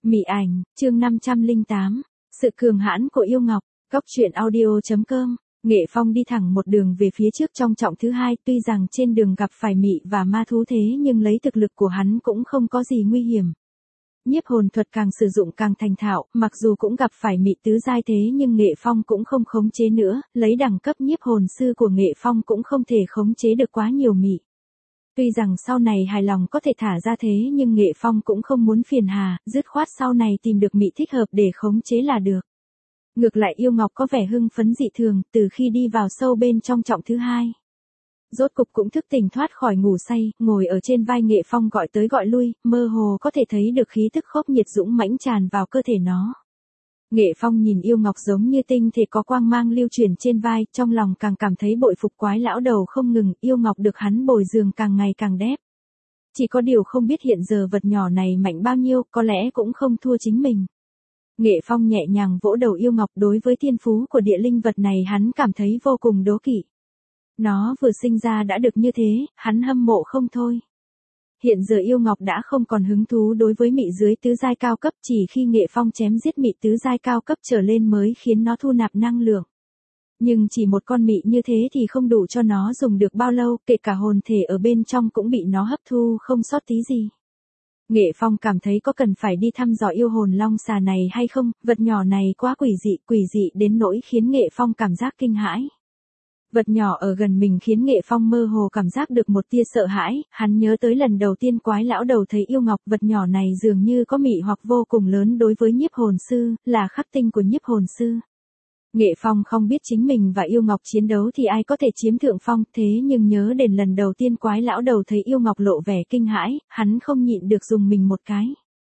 Mị ảnh, chương 508. Sự cường hãn của yêu ngọc. Góc truyện audio.com. Nghệ Phong đi thẳng một đường về phía trước trong trọng thứ hai, tuy rằng trên đường gặp phải mị và ma thú thế nhưng lấy thực lực của hắn cũng không có gì nguy hiểm. Nhiếp hồn thuật càng sử dụng càng thành thạo, mặc dù cũng gặp phải mị tứ giai thế nhưng Nghệ Phong cũng không khống chế nữa, lấy đẳng cấp nhiếp hồn sư của Nghệ Phong cũng không thể khống chế được quá nhiều mị. Tuy rằng sau này hài lòng có thể thả ra thế nhưng Nghệ Phong cũng không muốn phiền hà, dứt khoát sau này tìm được mị thích hợp để khống chế là được. Ngược lại yêu ngọc có vẻ hưng phấn dị thường, từ khi đi vào sâu bên trong trọng thứ hai. Rốt cục cũng thức tỉnh thoát khỏi ngủ say, ngồi ở trên vai Nghệ Phong gọi tới gọi lui, mơ hồ có thể thấy được khí tức khốc nhiệt dũng mãnh tràn vào cơ thể nó. Nghệ Phong nhìn yêu ngọc giống như tinh thể có quang mang lưu chuyển trên vai, trong lòng càng cảm thấy bội phục quái lão đầu không ngừng, yêu ngọc được hắn bồi dưỡng càng ngày càng đẹp. Chỉ có điều không biết hiện giờ vật nhỏ này mạnh bao nhiêu, có lẽ cũng không thua chính mình. Nghệ Phong nhẹ nhàng vỗ đầu yêu ngọc, đối với thiên phú của địa linh vật này hắn cảm thấy vô cùng đố kỵ. Nó vừa sinh ra đã được như thế, hắn hâm mộ không thôi. Hiện giờ yêu ngọc đã không còn hứng thú đối với mị dưới tứ giai cao cấp, chỉ khi Nghệ Phong chém giết mị tứ giai cao cấp trở lên mới khiến nó thu nạp năng lượng. Nhưng chỉ một con mị như thế thì không đủ cho nó dùng được bao lâu, kể cả hồn thể ở bên trong cũng bị nó hấp thu không sót tí gì. Nghệ Phong cảm thấy có cần phải đi thăm dò yêu hồn long xà này hay không, vật nhỏ này quá quỷ dị đến nỗi khiến Nghệ Phong cảm giác kinh hãi. Vật nhỏ ở gần mình khiến Nghệ Phong mơ hồ cảm giác được một tia sợ hãi, hắn nhớ tới lần đầu tiên quái lão đầu thấy yêu ngọc, vật nhỏ này dường như có mị hoặc vô cùng lớn đối với nhiếp hồn sư, là khắc tinh của nhiếp hồn sư. Nghệ Phong không biết chính mình và yêu ngọc chiến đấu thì ai có thể chiếm thượng phong, thế nhưng nhớ đến lần đầu tiên quái lão đầu thấy yêu ngọc lộ vẻ kinh hãi, hắn không nhịn được dùng mình một cái.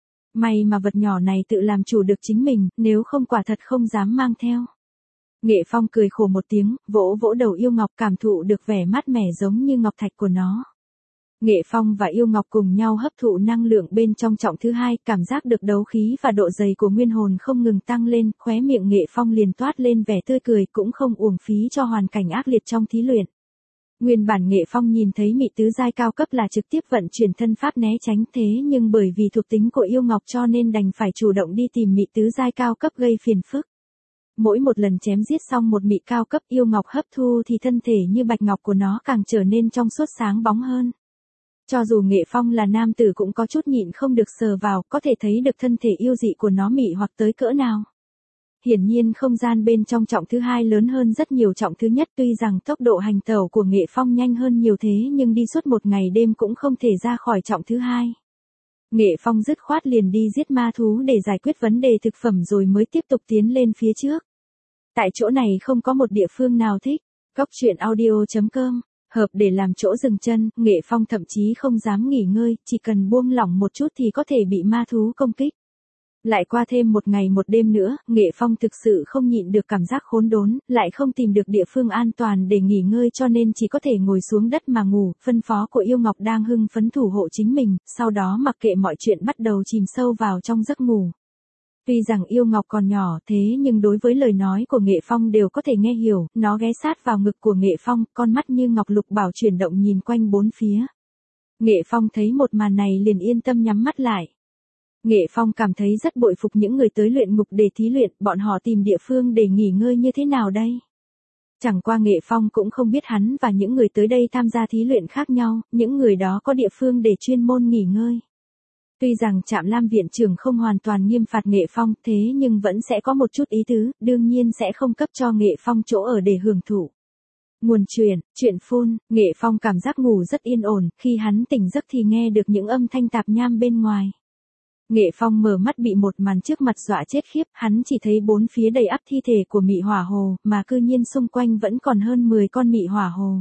May mà vật nhỏ này tự làm chủ được chính mình, nếu không quả thật không dám mang theo. Nghệ Phong cười khổ một tiếng, vỗ vỗ đầu yêu ngọc, cảm thụ được vẻ mát mẻ giống như ngọc thạch của nó. Nghệ Phong và yêu ngọc cùng nhau hấp thụ năng lượng bên trong trọng thứ hai, cảm giác được đấu khí và độ dày của nguyên hồn không ngừng tăng lên, khóe miệng Nghệ Phong liền toát lên vẻ tươi cười, cũng không uổng phí cho hoàn cảnh ác liệt trong thí luyện. Nguyên bản Nghệ Phong nhìn thấy mị tứ giai cao cấp là trực tiếp vận chuyển thân pháp né tránh, thế nhưng bởi vì thuộc tính của yêu ngọc cho nên đành phải chủ động đi tìm mị tứ giai cao cấp gây phiền phức. Mỗi một lần chém giết xong một mị cao cấp yêu ngọc hấp thu thì thân thể như bạch ngọc của nó càng trở nên trong suốt sáng bóng hơn. Cho dù Nghệ Phong là nam tử cũng có chút nhịn không được sờ vào, có thể thấy được thân thể yêu dị của nó mị hoặc tới cỡ nào. Hiển nhiên không gian bên trong trọng thứ hai lớn hơn rất nhiều trọng thứ nhất, tuy rằng tốc độ hành tẩu của Nghệ Phong nhanh hơn nhiều thế nhưng đi suốt một ngày đêm cũng không thể ra khỏi trọng thứ hai. Nghệ Phong dứt khoát liền đi giết ma thú để giải quyết vấn đề thực phẩm rồi mới tiếp tục tiến lên phía trước. Tại chỗ này không có một địa phương nào thích. Góc truyện audio.com. Hợp để làm chỗ dừng chân, Nghệ Phong thậm chí không dám nghỉ ngơi, chỉ cần buông lỏng một chút thì có thể bị ma thú công kích. Lại qua thêm một ngày một đêm nữa, Nghệ Phong thực sự không nhịn được cảm giác khốn đốn, lại không tìm được địa phương an toàn để nghỉ ngơi cho nên chỉ có thể ngồi xuống đất mà ngủ, phân phó của yêu ngọc đang hưng phấn thủ hộ chính mình, sau đó mặc kệ mọi chuyện bắt đầu chìm sâu vào trong giấc ngủ. Tuy rằng yêu ngọc còn nhỏ thế nhưng đối với lời nói của Nghệ Phong đều có thể nghe hiểu, nó ghé sát vào ngực của Nghệ Phong, con mắt như ngọc lục bảo chuyển động nhìn quanh bốn phía. Nghệ Phong thấy một màn này liền yên tâm nhắm mắt lại. Nghệ Phong cảm thấy rất bội phục những người tới luyện ngục để thí luyện, bọn họ tìm địa phương để nghỉ ngơi như thế nào đây? Chẳng qua Nghệ Phong cũng không biết hắn và những người tới đây tham gia thí luyện khác nhau, những người đó có địa phương để chuyên môn nghỉ ngơi. Tuy rằng Trạm Lam viện trưởng không hoàn toàn nghiêm phạt Nghệ Phong, thế nhưng vẫn sẽ có một chút ý tứ, đương nhiên sẽ không cấp cho Nghệ Phong chỗ ở để hưởng thụ. Nguồn chuyện phun, Nghệ Phong cảm giác ngủ rất yên ổn, khi hắn tỉnh giấc thì nghe được những âm thanh tạp nham bên ngoài. Nghệ Phong mở mắt bị một màn trước mặt dọa chết khiếp, hắn chỉ thấy bốn phía đầy ắp thi thể của mị hỏa hồ, mà cư nhiên xung quanh vẫn còn hơn 10 con mị hỏa hồ.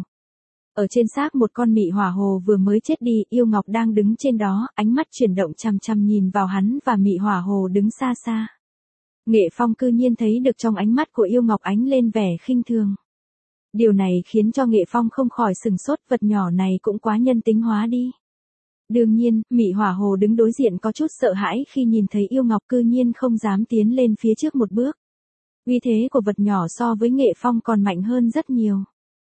Ở trên xác một con mị hỏa hồ vừa mới chết đi, yêu ngọc đang đứng trên đó, ánh mắt chuyển động chằm chằm nhìn vào hắn và mị hỏa hồ đứng xa xa. Nghệ Phong cư nhiên thấy được trong ánh mắt của yêu ngọc ánh lên vẻ khinh thường. Điều này khiến cho Nghệ Phong không khỏi sừng sốt, vật nhỏ này cũng quá nhân tính hóa đi. Đương nhiên, mị hỏa hồ đứng đối diện có chút sợ hãi khi nhìn thấy yêu ngọc cư nhiên không dám tiến lên phía trước một bước. Uy thế của vật nhỏ so với Nghệ Phong còn mạnh hơn rất nhiều.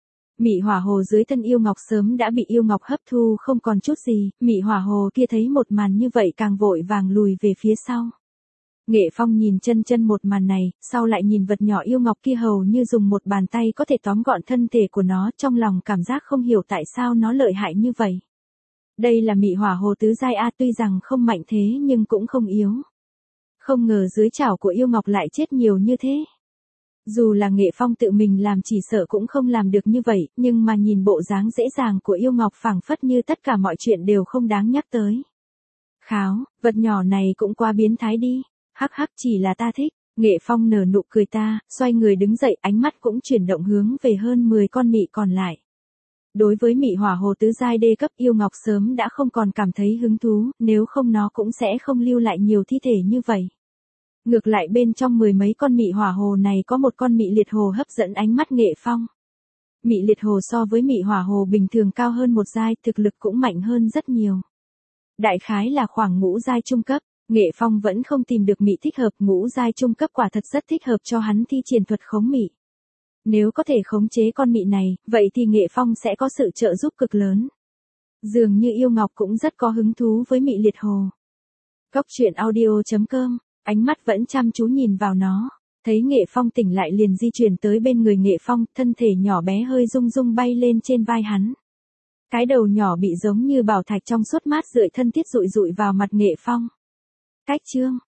Mị hỏa hồ dưới thân yêu ngọc sớm đã bị yêu ngọc hấp thu không còn chút gì, mị hỏa hồ kia thấy một màn như vậy càng vội vàng lùi về phía sau. Nghệ Phong nhìn chân một màn này, sau lại nhìn vật nhỏ yêu ngọc kia hầu như dùng một bàn tay có thể tóm gọn thân thể của nó, trong lòng cảm giác không hiểu tại sao nó lợi hại như vậy. Đây là mị hỏa hồ tứ giai A, tuy rằng không mạnh thế nhưng cũng không yếu. Không ngờ dưới chảo của yêu ngọc lại chết nhiều như thế. Dù là Nghệ Phong tự mình làm chỉ sợ cũng không làm được như vậy, nhưng mà nhìn bộ dáng dễ dàng của yêu ngọc phảng phất như tất cả mọi chuyện đều không đáng nhắc tới. Kháo, vật nhỏ này cũng quá biến thái đi. Hắc hắc, chỉ là ta thích. Nghệ Phong nở nụ cười ta, xoay người đứng dậy, ánh mắt cũng chuyển động hướng về hơn 10 con mị còn lại. Đối với mị hỏa hồ tứ giai đê cấp, yêu ngọc sớm đã không còn cảm thấy hứng thú, nếu không nó cũng sẽ không lưu lại nhiều thi thể như vậy. Ngược lại bên trong 10 mấy con mị hỏa hồ này có một con mị liệt hồ hấp dẫn ánh mắt Nghệ Phong. Mị liệt hồ so với mị hỏa hồ bình thường cao hơn một giai, thực lực cũng mạnh hơn rất nhiều. Đại khái là khoảng ngũ giai trung cấp. Nghệ Phong vẫn không tìm được mị thích hợp, ngũ giai trung cấp quả thật rất thích hợp cho hắn thi triển thuật khống mị. Nếu có thể khống chế con mị này, vậy thì Nghệ Phong sẽ có sự trợ giúp cực lớn. Dường như yêu ngọc cũng rất có hứng thú với mị liệt hồ. Cốc truyện audio.com, ánh mắt vẫn chăm chú nhìn vào nó. Thấy Nghệ Phong tỉnh lại liền di chuyển tới bên người Nghệ Phong, thân thể nhỏ bé hơi rung rung bay lên trên vai hắn. Cái đầu nhỏ bị giống như bảo thạch trong suốt mát rượi thân thiết rụi rụi vào mặt Nghệ Phong. Cách chương